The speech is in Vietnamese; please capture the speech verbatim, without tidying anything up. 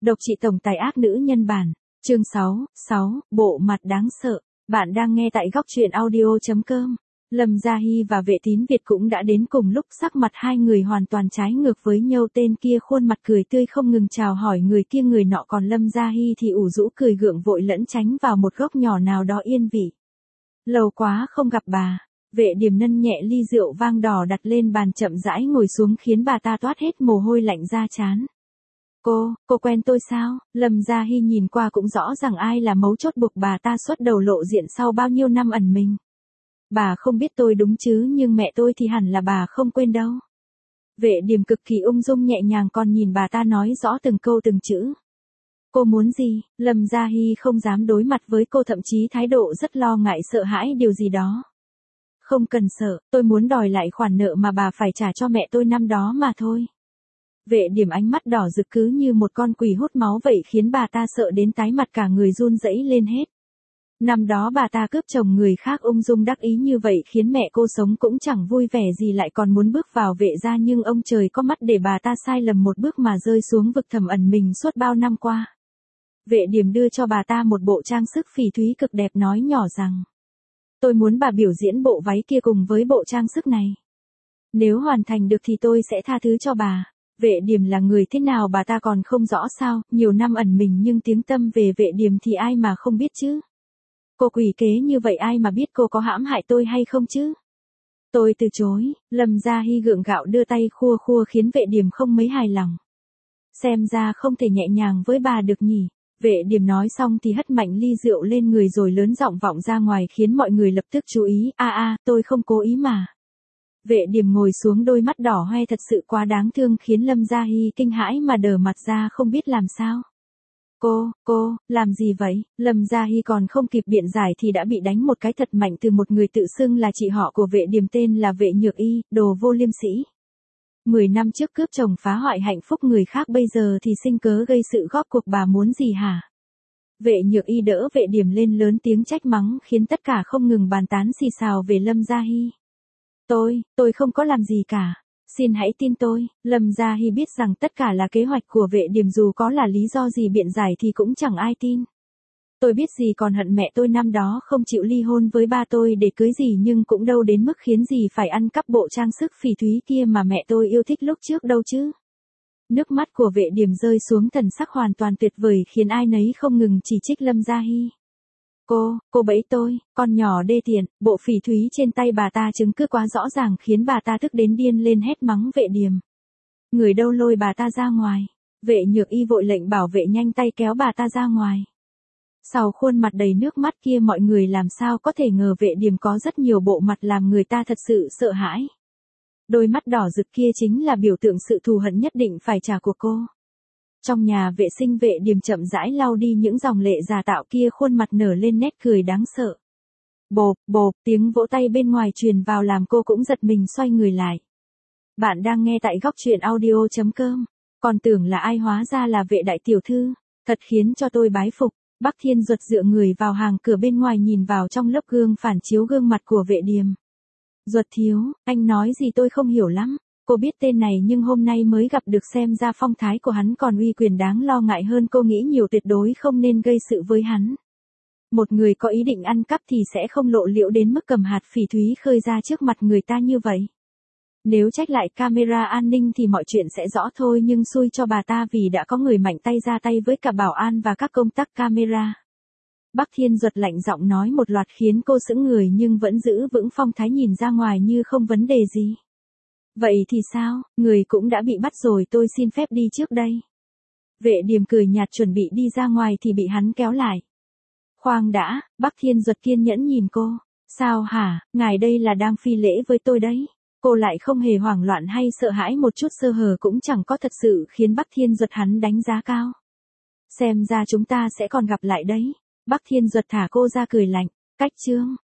Độc trị tổng tài ác nữ nhân bản. Chương sáu, sáu, bộ mặt đáng sợ. Bạn đang nghe tại góc truyện audio chấm com. Lâm Gia Hi và Vệ Tín Việt cũng đã đến cùng lúc, sắc mặt hai người hoàn toàn trái ngược với nhau. Tên kia khuôn mặt cười tươi không ngừng chào hỏi người kia người nọ, còn Lâm Gia Hi thì ủ rũ cười gượng vội lẫn tránh vào một góc nhỏ nào đó yên vị. Lâu quá không gặp bà. Vệ Điềm nâng nhẹ ly rượu vang đỏ đặt lên bàn chậm rãi ngồi xuống khiến bà ta toát hết mồ hôi lạnh ra trán. Cô, cô quen tôi sao? Lâm Gia Hi nhìn qua cũng rõ ràng ai là mấu chốt buộc bà ta xuất đầu lộ diện sau bao nhiêu năm ẩn mình. Bà không biết tôi đúng chứ, nhưng mẹ tôi thì hẳn là bà không quên đâu. Vệ Điềm cực kỳ ung dung nhẹ nhàng còn nhìn bà ta nói rõ từng câu từng chữ. Cô muốn gì? Lâm Gia Hi không dám đối mặt với cô, thậm chí thái độ rất lo ngại sợ hãi điều gì đó. Không cần sợ, tôi muốn đòi lại khoản nợ mà bà phải trả cho mẹ tôi năm đó mà thôi. Vệ Điềm ánh mắt đỏ rực cứ như một con quỷ hút máu vậy khiến bà ta sợ đến tái mặt cả người run rẩy lên hết. Năm đó bà ta cướp chồng người khác ung dung đắc ý như vậy khiến mẹ cô sống cũng chẳng vui vẻ gì, lại còn muốn bước vào Vệ gia, nhưng ông trời có mắt để bà ta sai lầm một bước mà rơi xuống vực thẳm ẩn mình suốt bao năm qua. Vệ Điềm đưa cho bà ta một bộ trang sức phỉ thúy cực đẹp nói nhỏ rằng: Tôi muốn bà biểu diễn bộ váy kia cùng với bộ trang sức này. Nếu hoàn thành được thì tôi sẽ tha thứ cho bà. Vệ Điềm là người thế nào bà ta còn không rõ sao, nhiều năm ẩn mình nhưng tiếng tăm về Vệ Điềm thì ai mà không biết chứ. Cô quỷ kế như vậy ai mà biết cô có hãm hại tôi hay không chứ. Tôi từ chối. Lâm Gia Hi gượng gạo đưa tay khua khua khiến Vệ Điềm không mấy hài lòng. Xem ra không thể nhẹ nhàng với bà được nhỉ. Vệ Điềm nói xong thì hất mạnh ly rượu lên người rồi lớn giọng vọng ra ngoài khiến mọi người lập tức chú ý. A a, tôi không cố ý mà. Vệ Điềm ngồi xuống, đôi mắt đỏ hoe thật sự quá đáng thương khiến Lâm Gia Hi kinh hãi mà đờ mặt ra không biết làm sao. Cô, cô, làm gì vậy? Lâm Gia Hi còn không kịp biện giải thì đã bị đánh một cái thật mạnh từ một người tự xưng là chị họ của Vệ Điềm tên là Vệ Nhược Y, đồ vô liêm sĩ. Mười năm trước cướp chồng phá hoại hạnh phúc người khác, bây giờ thì sinh cớ gây sự góp cuộc, bà muốn gì hả? Vệ Nhược Y đỡ Vệ Điềm lên lớn tiếng trách mắng khiến tất cả không ngừng bàn tán xì xào về Lâm Gia Hi. Tôi, tôi không có làm gì cả. Xin hãy tin tôi. Lâm Gia Hi biết rằng tất cả là kế hoạch của Vệ Điềm, dù có là lý do gì biện giải thì cũng chẳng ai tin. Tôi biết gì còn hận mẹ tôi năm đó không chịu ly hôn với ba tôi để cưới gì, nhưng cũng đâu đến mức khiến gì phải ăn cắp bộ trang sức phỉ thúy kia mà mẹ tôi yêu thích lúc trước đâu chứ. Nước mắt của Vệ Điềm rơi xuống, thần sắc hoàn toàn tuyệt vời khiến ai nấy không ngừng chỉ trích Lâm Gia Hi. Cô, cô bẫy tôi, con nhỏ đê tiện. Bộ phỉ thúy trên tay bà ta chứng cứ quá rõ ràng khiến bà ta tức đến điên lên hét mắng Vệ Điềm. Người đâu, lôi bà ta ra ngoài. Vệ Nhược Y vội lệnh bảo vệ nhanh tay kéo bà ta ra ngoài. Sau khuôn mặt đầy nước mắt kia mọi người làm sao có thể ngờ Vệ Điềm có rất nhiều bộ mặt làm người ta thật sự sợ hãi. Đôi mắt đỏ rực kia chính là biểu tượng sự thù hận nhất định phải trả của cô. Trong nhà vệ sinh, Vệ Điềm chậm rãi lau đi những dòng lệ giả tạo kia, khuôn mặt nở lên nét cười đáng sợ. Bộp, bộp, tiếng vỗ tay bên ngoài truyền vào làm cô cũng giật mình xoay người lại. Bạn đang nghe tại góc truyện audio chấm com. Còn tưởng là ai hóa ra là Vệ đại tiểu thư. Thật khiến cho tôi bái phục. Bắc Thiên Duật dựa người vào hàng cửa bên ngoài nhìn vào trong lớp gương phản chiếu gương mặt của Vệ Điềm. Duật thiếu, anh nói gì tôi không hiểu lắm. Cô biết tên này nhưng hôm nay mới gặp được, xem ra phong thái của hắn còn uy quyền đáng lo ngại hơn cô nghĩ nhiều, tuyệt đối không nên gây sự với hắn. Một người có ý định ăn cắp thì sẽ không lộ liễu đến mức cầm hạt phỉ thúy khơi ra trước mặt người ta như vậy. Nếu trách lại camera an ninh thì mọi chuyện sẽ rõ thôi, nhưng xui cho bà ta vì đã có người mạnh tay ra tay với cả bảo an và các công tắc camera. Bắc Thiên Duật lạnh giọng nói một loạt khiến cô sững người nhưng vẫn giữ vững phong thái nhìn ra ngoài như không vấn đề gì. Vậy thì sao, người cũng đã bị bắt rồi, tôi xin phép đi trước đây. Vệ Điềm cười nhạt chuẩn bị đi ra ngoài thì bị hắn kéo lại. Khoan đã, Bắc Thiên Duật kiên nhẫn nhìn cô. Sao hả, ngài đây là đang phi lễ với tôi đấy. Cô lại không hề hoảng loạn hay sợ hãi, một chút sơ hở cũng chẳng có, thật sự khiến Bắc Thiên Duật hắn đánh giá cao. Xem ra chúng ta sẽ còn gặp lại đấy. Bắc Thiên Duật thả cô ra cười lạnh. Cách chương.